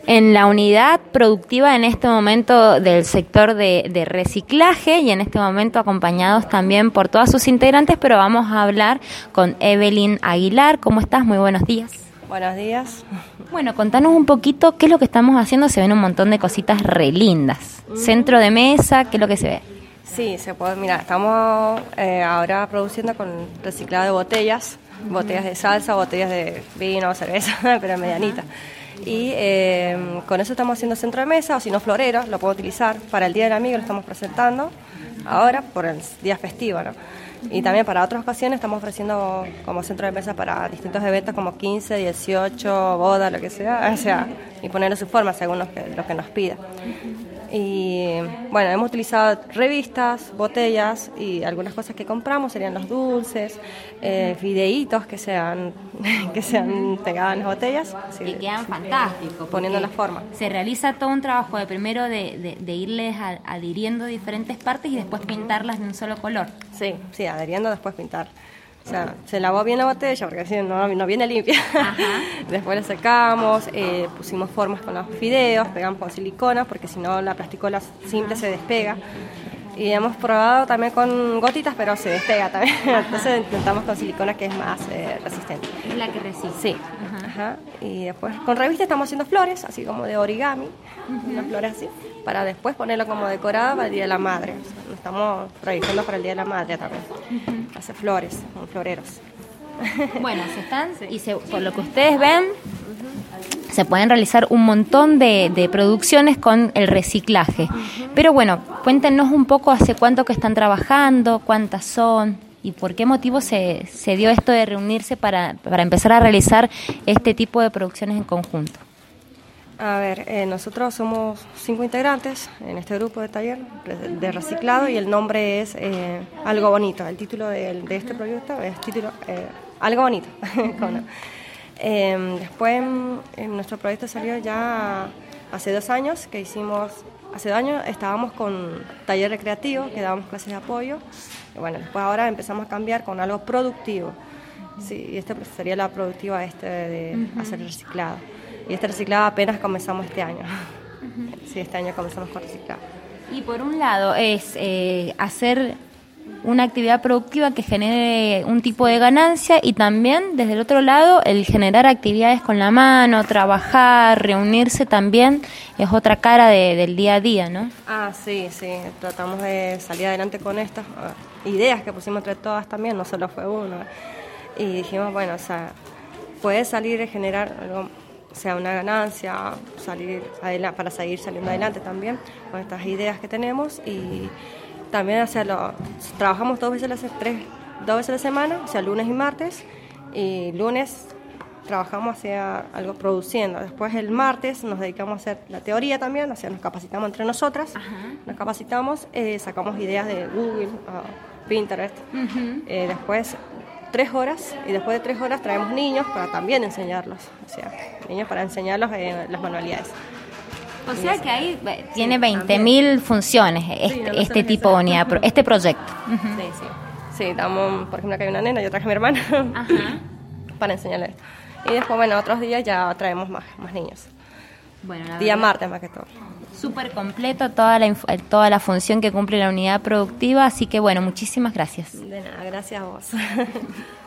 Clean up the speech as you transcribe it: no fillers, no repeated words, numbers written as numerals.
en la unidad productiva en este momento del sector de reciclaje y en este momento acompañados también por todas sus integrantes, pero vamos a hablar con Evelyn Aguilar. ¿Cómo estás? Muy buenos días. Buenos días. Bueno, contanos un poquito qué es lo que estamos haciendo. Se ven un montón de cositas re lindas. Centro de mesa, ¿qué es lo que se ve? Sí, se puede. Mira, estamos ahora produciendo con reciclado de botellas de salsa, botellas de vino, cerveza, pero medianitas. Y con eso estamos haciendo centro de mesa, o si no floreros, lo puedo utilizar para el Día del Amigo, lo estamos presentando ahora por el día festivo, ¿no? Y también para otras ocasiones estamos ofreciendo como centro de mesa para distintos eventos como 15, 18, boda, lo que sea, o sea, y ponerle su forma según lo que nos pida. Y bueno, hemos utilizado revistas, botellas y algunas cosas que compramos serían los dulces, videitos que sean pegados en las botellas. Y quedan fantásticos. Poniendo la forma. Se realiza todo un trabajo de primero de irles adhiriendo diferentes partes y después pintarlas de un solo color. Sí, adhiriendo, después pintar. O sea, se lavó bien la botella porque así no viene limpia. Ajá. Después la secamos, pusimos formas con los fideos, pegamos con silicona porque si no la plasticola simple se despega. Y hemos probado también con gotitas, pero se despega también. Ajá. Entonces intentamos con silicona que es más resistente. Es la que resiste. Sí. Ajá. Y después con revista estamos haciendo flores, así como de origami, unas flores así, para después ponerlo como decorada para el Día de la Madre. O sea, lo estamos realizando para el Día de la Madre también. Hace flores, con floreros. Bueno, por lo que ustedes ven, se pueden realizar un montón de producciones con el reciclaje. Pero bueno, cuéntenos un poco hace cuánto que están trabajando, cuántas son y por qué motivo se dio esto de reunirse para empezar a realizar este tipo de producciones en conjunto. A ver, nosotros somos 5 integrantes en este grupo de taller de reciclado y el nombre es Algo Bonito. El título de este proyecto es Algo Bonito. Después nuestro proyecto salió ya hace 2 años que hicimos. Hace 2 años estábamos con taller recreativo, que dábamos clases de apoyo. Y bueno, después ahora empezamos a cambiar con algo productivo. Sí, y sería la productiva de hacer reciclado. Y este reciclado apenas comenzamos este año. Sí, este año comenzamos con reciclado. Y por un lado es hacer una actividad productiva que genere un tipo de ganancia y también desde el otro lado el generar actividades con la mano, trabajar, reunirse también es otra cara del día a día, ¿no? Sí, tratamos de salir adelante con estas ideas que pusimos entre todas también, no solo fue uno. Y dijimos, bueno, o sea, puede salir y generar algo, o sea, una ganancia, salir adelante, para seguir saliendo adelante también con estas ideas que tenemos y también, o sea, trabajamos 2 veces a la semana, o sea, lunes y martes, y lunes trabajamos hacia algo produciendo, después el martes nos dedicamos a hacer la teoría también, o sea, nos capacitamos entre nosotras, nos capacitamos, sacamos ideas de Google, Pinterest, después 3 horas, y después de 3 horas traemos niños para también enseñarlos, o sea, niños para enseñarlos las manualidades. O sea que ahí tiene 20.000 funciones este tipo de unidad, este proyecto. Sí, damos, por ejemplo, acá hay una nena, yo traje a mi hermana para enseñarle esto. Y después, bueno, otros días ya traemos más niños. Bueno, día martes más que todo. Súper completo toda la función que cumple la unidad productiva, así que bueno, muchísimas gracias. De nada, gracias a vos.